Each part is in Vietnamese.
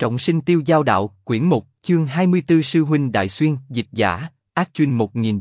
Trọng sinh tiêu giao đạo, quyển 1, chương 24 Sư huynh Đại Xuyên, dịch giả, Ác Chuyên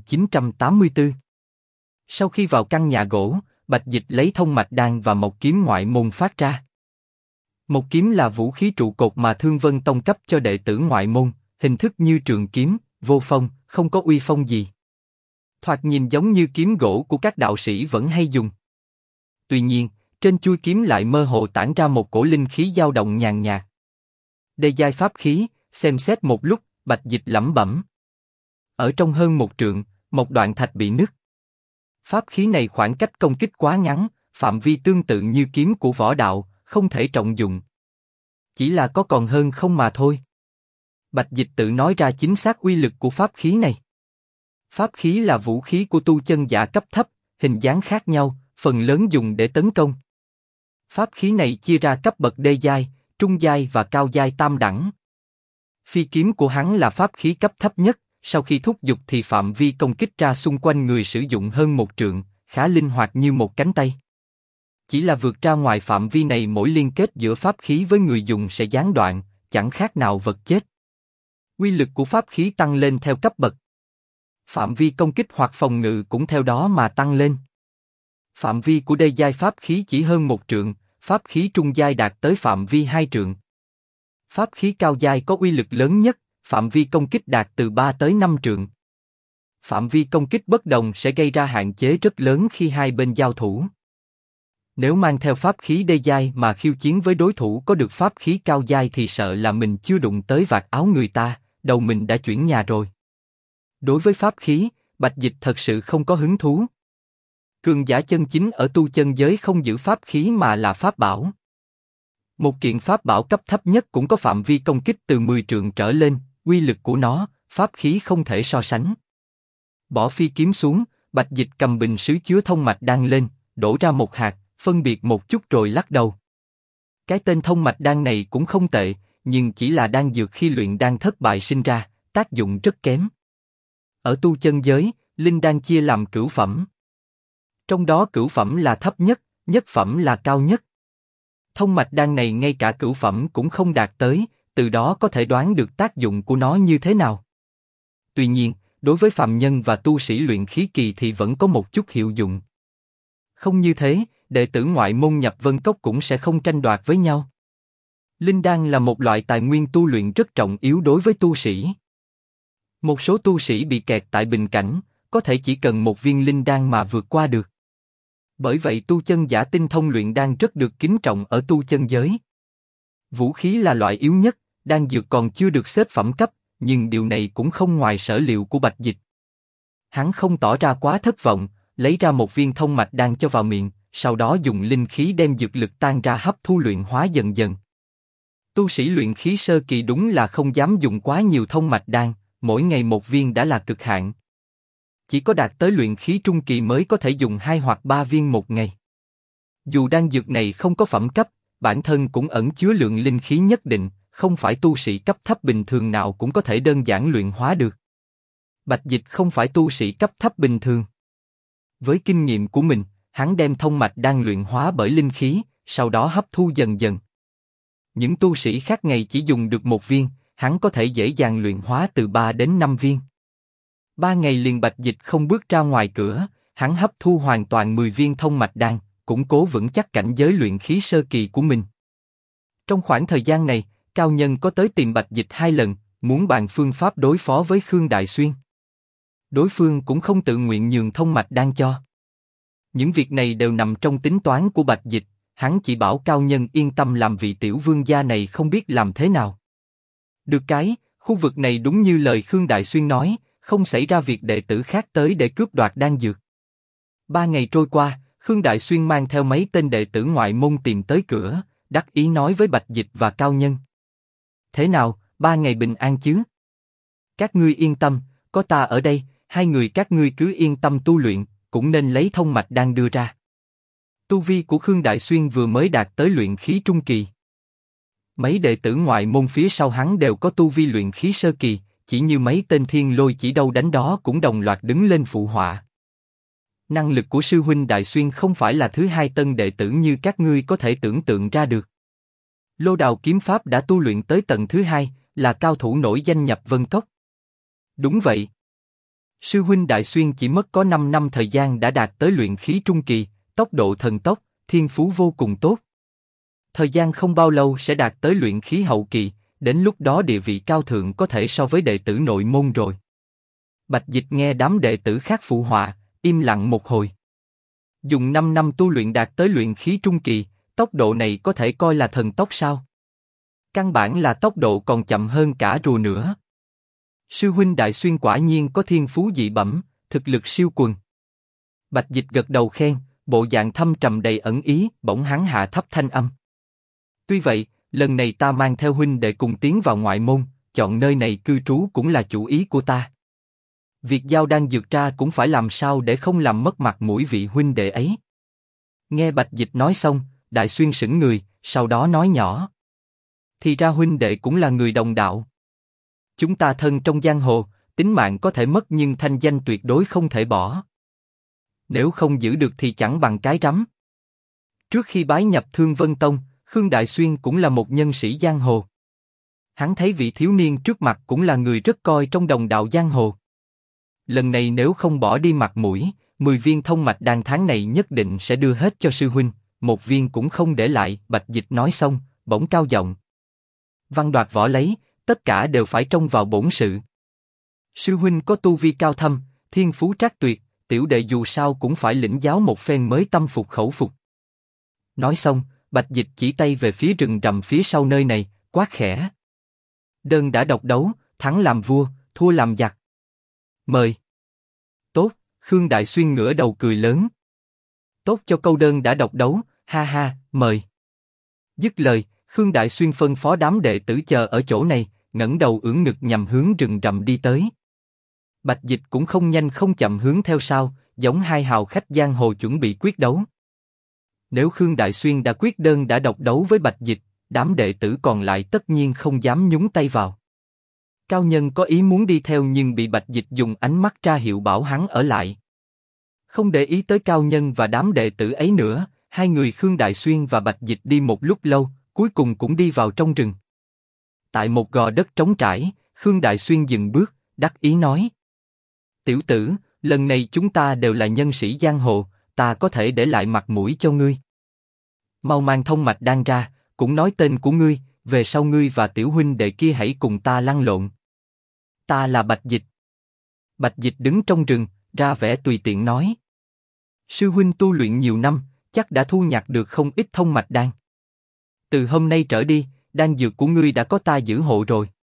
1984. Sau khi vào căn nhà gỗ, Bạch Dịch lấy thông mạch đan và một kiếm ngoại môn phát ra. Một kiếm là vũ khí trụ cột mà Thương Vân Tông cấp cho đệ tử ngoại môn, hình thức như trường kiếm, vô phong, không có uy phong gì. Thoạt nhìn giống như kiếm gỗ của các đạo sĩ vẫn hay dùng. Tuy nhiên, trên chuôi kiếm lại mơ hồ tản ra một cổ linh khí dao động nhàn nhạt. Đây giai pháp khí, xem xét một lúc, Bạch Dịch lẩm bẩm. Ở trong hơn một trượng, một đoạn thạch bị nứt. Pháp khí này khoảng cách công kích quá ngắn, phạm vi tương tự như kiếm của võ đạo, không thể trọng dụng. Chỉ là có còn hơn không mà thôi. Bạch Dịch tự nói ra chính xác uy lực của pháp khí này. Pháp khí là vũ khí của tu chân giả cấp thấp, hình dáng khác nhau, phần lớn dùng để tấn công. Pháp khí này chia ra cấp bậc đê giai, trung giai và cao giai tam đẳng. Phi kiếm của hắn là pháp khí cấp thấp nhất, sau khi thúc giục thì phạm vi công kích ra xung quanh người sử dụng hơn một trượng, khá linh hoạt như một cánh tay. Chỉ là vượt ra ngoài phạm vi này mỗi liên kết giữa pháp khí với người dùng sẽ gián đoạn, chẳng khác nào vật chết. Uy lực của pháp khí tăng lên theo cấp bậc. Phạm vi công kích hoặc phòng ngự cũng theo đó mà tăng lên. Phạm vi của đê giai pháp khí chỉ hơn một trượng, pháp khí trung giai đạt tới phạm vi 2 trượng. Pháp khí cao giai có uy lực lớn nhất, phạm vi công kích đạt từ 3 tới 5 trượng. Phạm vi công kích bất đồng sẽ gây ra hạn chế rất lớn khi hai bên giao thủ. Nếu mang theo pháp khí đê giai mà khiêu chiến với đối thủ có được pháp khí cao giai thì sợ là mình chưa đụng tới vạt áo người ta, đầu mình đã chuyển nhà rồi. Đối với pháp khí, Bạch Dịch thật sự không có hứng thú. Cường giả chân chính ở tu chân giới không giữ pháp khí mà là pháp bảo. Một kiện pháp bảo cấp thấp nhất cũng có phạm vi công kích từ 10 trượng trở lên, uy lực của nó, pháp khí không thể so sánh. Bỏ phi kiếm xuống, Bạch Dịch cầm bình sứ chứa thông mạch đan lên, đổ ra một hạt, phân biệt một chút rồi lắc đầu. Cái tên thông mạch đan này cũng không tệ, nhưng chỉ là đan dược khi luyện đan thất bại sinh ra, tác dụng rất kém. Ở tu chân giới, linh đan chia làm cửu phẩm. Trong đó cửu phẩm là thấp nhất, nhất phẩm là cao nhất. Thông mạch đan này ngay cả cửu phẩm cũng không đạt tới, từ đó có thể đoán được tác dụng của nó như thế nào. Tuy nhiên, đối với phàm nhân và tu sĩ luyện khí kỳ thì vẫn có một chút hiệu dụng. Không như thế, đệ tử ngoại môn nhập Vân Cốc cũng sẽ không tranh đoạt với nhau. Linh đan là một loại tài nguyên tu luyện rất trọng yếu đối với tu sĩ. Một số tu sĩ bị kẹt tại bình cảnh, có thể chỉ cần một viên linh đan mà vượt qua được. Bởi vậy tu chân giả tinh thông luyện đan rất được kính trọng ở tu chân giới. Vũ khí là loại yếu nhất, đan dược còn chưa được xếp phẩm cấp, nhưng điều này cũng không ngoài sở liệu của Bạch Dịch. Hắn không tỏ ra quá thất vọng, lấy ra một viên thông mạch đan cho vào miệng, sau đó dùng linh khí đem dược lực tan ra hấp thu luyện hóa dần dần. Tu sĩ luyện khí sơ kỳ đúng là không dám dùng quá nhiều thông mạch đan, mỗi ngày một viên đã là cực hạn. Chỉ có đạt tới luyện khí trung kỳ mới có thể dùng 2 hoặc 3 viên một ngày. Dù đan dược này không có phẩm cấp, bản thân cũng ẩn chứa lượng linh khí nhất định, không phải tu sĩ cấp thấp bình thường nào cũng có thể đơn giản luyện hóa được. Bạch Dịch không phải tu sĩ cấp thấp bình thường. Với kinh nghiệm của mình, hắn đem thông mạch đan luyện hóa bởi linh khí, sau đó hấp thu dần dần. Những tu sĩ khác ngày chỉ dùng được một viên, hắn có thể dễ dàng luyện hóa từ 3 đến 5 viên. 3 ngày liền Bạch Dịch không bước ra ngoài cửa, hắn hấp thu hoàn toàn 10 viên thông mạch đan, củng cố vững chắc cảnh giới luyện khí sơ kỳ của mình. Trong khoảng thời gian này, Cao Nhân có tới tìm Bạch Dịch 2 lần, muốn bàn phương pháp đối phó với Khương Đại Xuyên. Đối phương cũng không tự nguyện nhường thông mạch đan cho. Những việc này đều nằm trong tính toán của Bạch Dịch, hắn chỉ bảo Cao Nhân yên tâm làm vị tiểu vương gia này không biết làm thế nào. Được cái, khu vực này đúng như lời Khương Đại Xuyên nói, không xảy ra việc đệ tử khác tới để cướp đoạt đan dược. 3 ngày trôi qua, Khương Đại Xuyên mang theo mấy tên đệ tử ngoại môn tìm tới cửa, đắc ý nói với Bạch Dịch và Cao Nhân. Thế nào, 3 ngày bình an chứ? Các ngươi yên tâm, có ta ở đây, 2 người các ngươi cứ yên tâm tu luyện, cũng nên lấy thông mạch đan đưa ra. Tu vi của Khương Đại Xuyên vừa mới đạt tới luyện khí trung kỳ. Mấy đệ tử ngoại môn phía sau hắn đều có tu vi luyện khí sơ kỳ, chỉ như mấy tên thiên lôi chỉ đâu đánh đó cũng đồng loạt đứng lên phụ họa. Năng lực của sư huynh Đại Xuyên không phải là thứ hai tân đệ tử như các ngươi có thể tưởng tượng ra được. Lô Đào kiếm pháp đã tu luyện tới tầng thứ 2, là cao thủ nổi danh nhập Vân Cốc. Đúng vậy. Sư huynh Đại Xuyên chỉ mất có 5 năm thời gian đã đạt tới luyện khí trung kỳ, tốc độ thần tốc, thiên phú vô cùng tốt. Thời gian không bao lâu sẽ đạt tới luyện khí hậu kỳ, đến lúc đó địa vị cao thượng có thể so với đệ tử nội môn rồi. Bạch Dịch nghe đám đệ tử khác phụ họa, im lặng một hồi. Dùng 5 năm tu luyện đạt tới luyện khí trung kỳ, tốc độ này có thể coi là thần tốc sao? Căn bản là tốc độ còn chậm hơn cả rùa nữa. Sư huynh Đại Xuyên quả nhiên có thiên phú dị bẩm, thực lực siêu quần. Bạch Dịch gật đầu khen, bộ dạng thâm trầm đầy ẩn ý, bỗng hắn hạ thấp thanh âm. Tuy vậy, lần này ta mang theo huynh đệ cùng tiến vào ngoại môn, chọn nơi này cư trú cũng là chủ ý của ta. Việc giao đan dược ra cũng phải làm sao để không làm mất mặt mũi vị huynh đệ ấy. Nghe Bạch Dịch nói xong, Đại Xuyên sững người, sau đó nói nhỏ. Thì ra huynh đệ cũng là người đồng đạo. Chúng ta thân trong giang hồ, tính mạng có thể mất nhưng thanh danh tuyệt đối không thể bỏ. Nếu không giữ được thì chẳng bằng cái rắm. Trước khi bái nhập Thương Vân Tông, Khương Đại Xuyên cũng là một nhân sĩ giang hồ. Hắn thấy vị thiếu niên trước mặt cũng là người rất coi trong đồng đạo giang hồ. Lần này nếu không bỏ đi mặt mũi, 10 viên thông mạch đan tháng này nhất định sẽ đưa hết cho sư huynh, một viên cũng không để lại. Bạch Dịch nói xong, bỗng cao giọng. Văn đoạt võ lấy, tất cả đều phải trông vào bổn sự. Sư huynh có tu vi cao thâm, thiên phú trác tuyệt, tiểu đệ dù sao cũng phải lĩnh giáo một phen mới tâm phục khẩu phục. Nói xong, Bạch Dịch chỉ tay về phía rừng rậm phía sau nơi này, quát khẽ. Đơn đã độc đấu, thắng làm vua, thua làm giặc. Mời. Tốt, Khương Đại Xuyên ngửa đầu cười lớn. Tốt cho câu đơn đã độc đấu, ha ha, mời. Dứt lời, Khương Đại Xuyên phân phó đám đệ tử chờ ở chỗ này, ngẩng đầu ưỡn ngực nhằm hướng rừng rậm đi tới. Bạch Dịch cũng không nhanh không chậm hướng theo sau, giống hai hào khách giang hồ chuẩn bị quyết đấu. Nếu Khương Đại Xuyên đã quyết đơn đã độc đấu với Bạch Dịch, đám đệ tử còn lại tất nhiên không dám nhúng tay vào. Cao nhân có ý muốn đi theo nhưng bị Bạch Dịch dùng ánh mắt ra hiệu bảo hắn ở lại. Không để ý tới Cao nhân và đám đệ tử ấy nữa, hai người Khương Đại Xuyên và Bạch Dịch đi một lúc lâu, cuối cùng cũng đi vào trong rừng. Tại một gò đất trống trải, Khương Đại Xuyên dừng bước, đắc ý nói. Tiểu tử, lần này chúng ta đều là nhân sĩ giang hồ, ta có thể để lại mặt mũi cho ngươi. Mau mang thông mạch đan ra, cũng nói tên của ngươi, về sau ngươi và tiểu huynh đệ kia hãy cùng ta lăn lộn. Ta là Bạch Dịch. Bạch Dịch đứng trong rừng, ra vẻ tùy tiện nói. Sư huynh tu luyện nhiều năm, chắc đã thu nhặt được không ít thông mạch đan. Từ hôm nay trở đi, đan dược của ngươi đã có ta giữ hộ rồi.